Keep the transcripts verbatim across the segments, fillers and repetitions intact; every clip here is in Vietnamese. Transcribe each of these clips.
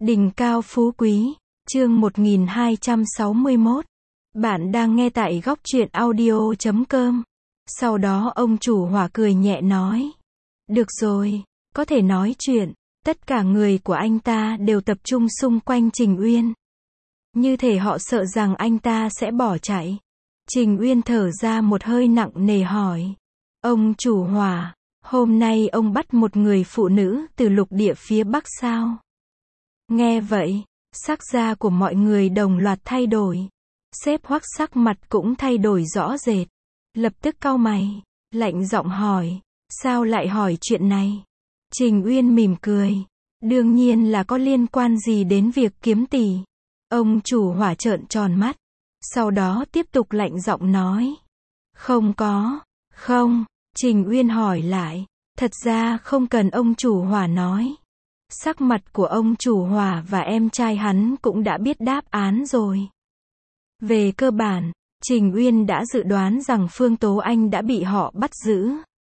Đỉnh cao phú quý, chương một nghìn hai trăm sáu mươi mốt. Bạn đang nghe tại góc truyện audio chấm com. Sau đó ông chủ hỏa cười nhẹ nói. Được rồi, có thể nói chuyện. Tất cả người của anh ta đều tập trung xung quanh Trình Uyên. Như thể họ sợ rằng anh ta sẽ bỏ chạy. Trình Uyên thở ra một hơi nặng nề hỏi. Ông chủ hỏa, hôm nay ông bắt một người phụ nữ từ lục địa phía Bắc sao? Nghe vậy, sắc da của mọi người đồng loạt thay đổi. Sếp Hoắc sắc mặt cũng thay đổi rõ rệt. Lập tức cau mày, lạnh giọng hỏi, sao lại hỏi chuyện này? Trình Uyên mỉm cười. Đương nhiên là có liên quan gì đến việc kiếm tỷ. Ông chủ hỏa trợn tròn mắt. Sau đó tiếp tục lạnh giọng nói. Không có, không. Trình Uyên hỏi lại. Thật ra không cần ông chủ hỏa nói. Sắc mặt của ông chủ hỏa và em trai hắn cũng đã biết đáp án rồi. Về cơ bản, Trình Uyên đã dự đoán rằng Phương Tố Anh đã bị họ bắt giữ.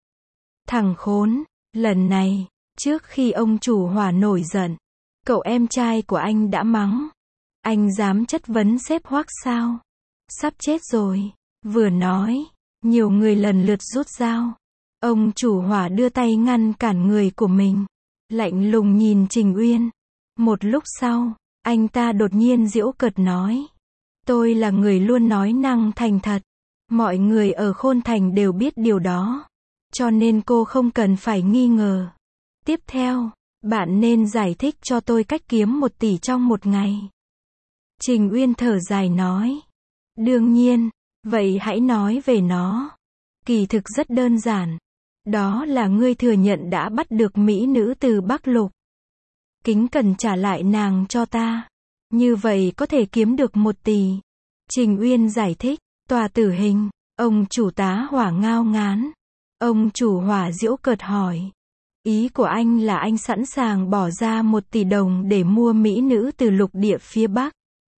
Thằng khốn, lần này, trước khi ông chủ hỏa nổi giận, cậu em trai của anh đã mắng. Anh dám chất vấn sếp Hoắc sao? Sắp chết rồi. Vừa nói, nhiều người lần lượt rút dao. Ông chủ hỏa đưa tay ngăn cản người của mình. Lạnh lùng nhìn Trình Uyên. Một lúc sau, anh ta đột nhiên giễu cợt nói. Tôi là người luôn nói năng thành thật. Mọi người ở Khôn Thành đều biết điều đó. Cho nên cô không cần phải nghi ngờ. Tiếp theo, bạn nên giải thích cho tôi cách kiếm một tỷ trong một ngày. Trình Uyên thở dài nói. Đương nhiên, vậy hãy nói về nó. Kỳ thực rất đơn giản. Đó là ngươi thừa nhận đã bắt được mỹ nữ từ Bắc Lục. Kính cần trả lại nàng cho ta. Như vậy có thể kiếm được một tỷ. Trình Uyên giải thích. Tòa tử hình. Ông chủ tá hỏa ngao ngán. Ông chủ hỏa giễu cợt hỏi. Ý của anh là anh sẵn sàng bỏ ra một tỷ đồng để mua mỹ nữ từ lục địa phía Bắc.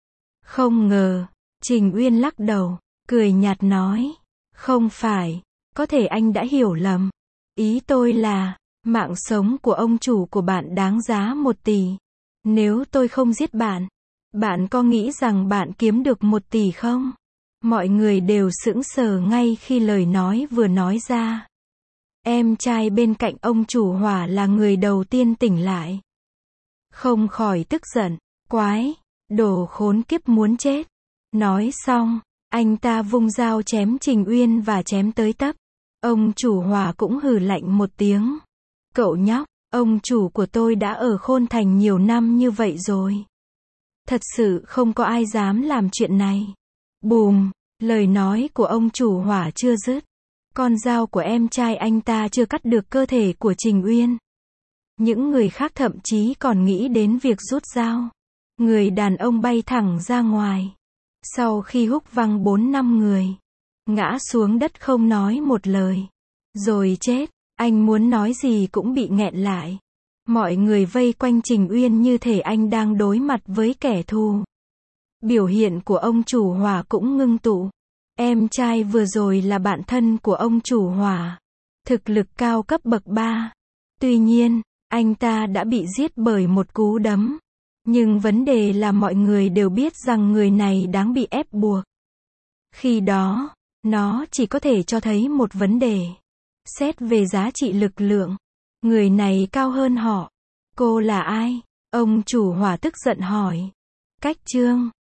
Không ngờ. Trình Uyên lắc đầu. Cười nhạt nói. Không phải. Có thể anh đã hiểu lầm. Ý tôi là, mạng sống của ông chủ của bạn đáng giá một tỷ. Nếu tôi không giết bạn, bạn có nghĩ rằng bạn kiếm được một tỷ không? Mọi người đều sững sờ ngay khi lời nói vừa nói ra. Em trai bên cạnh ông chủ hỏa là người đầu tiên tỉnh lại. Không khỏi tức giận. Quái, đồ khốn kiếp muốn chết. Nói xong, anh ta vung dao chém Trình Uyên và chém tới tấp. Ông chủ hỏa cũng hừ lạnh một tiếng. Cậu nhóc, ông chủ của tôi đã ở Khôn Thành nhiều năm như vậy rồi. Thật sự không có ai dám làm chuyện này. Bùm, lời nói của ông chủ hỏa chưa dứt. Con dao của em trai anh ta chưa cắt được cơ thể của Trình Uyên. Những người khác thậm chí còn nghĩ đến việc rút dao. Người đàn ông bay thẳng ra ngoài. Sau khi húc văng bốn năm người, ngã xuống đất không nói một lời. Rồi chết, anh muốn nói gì cũng bị nghẹn lại. Mọi người vây quanh Trình Uyên như thể anh đang đối mặt với kẻ thù. Biểu hiện của ông chủ hỏa cũng ngưng tụ. Em trai vừa rồi là bạn thân của ông chủ hỏa. Thực lực cao cấp bậc ba. Tuy nhiên, anh ta đã bị giết bởi một cú đấm. Nhưng vấn đề là mọi người đều biết rằng người này đáng bị ép buộc. Khi đó, nó chỉ có thể cho thấy một vấn đề. Xét về giá trị lực lượng, người này cao hơn họ. Cô là ai? Ông chủ hỏa tức giận hỏi. Cách Trương,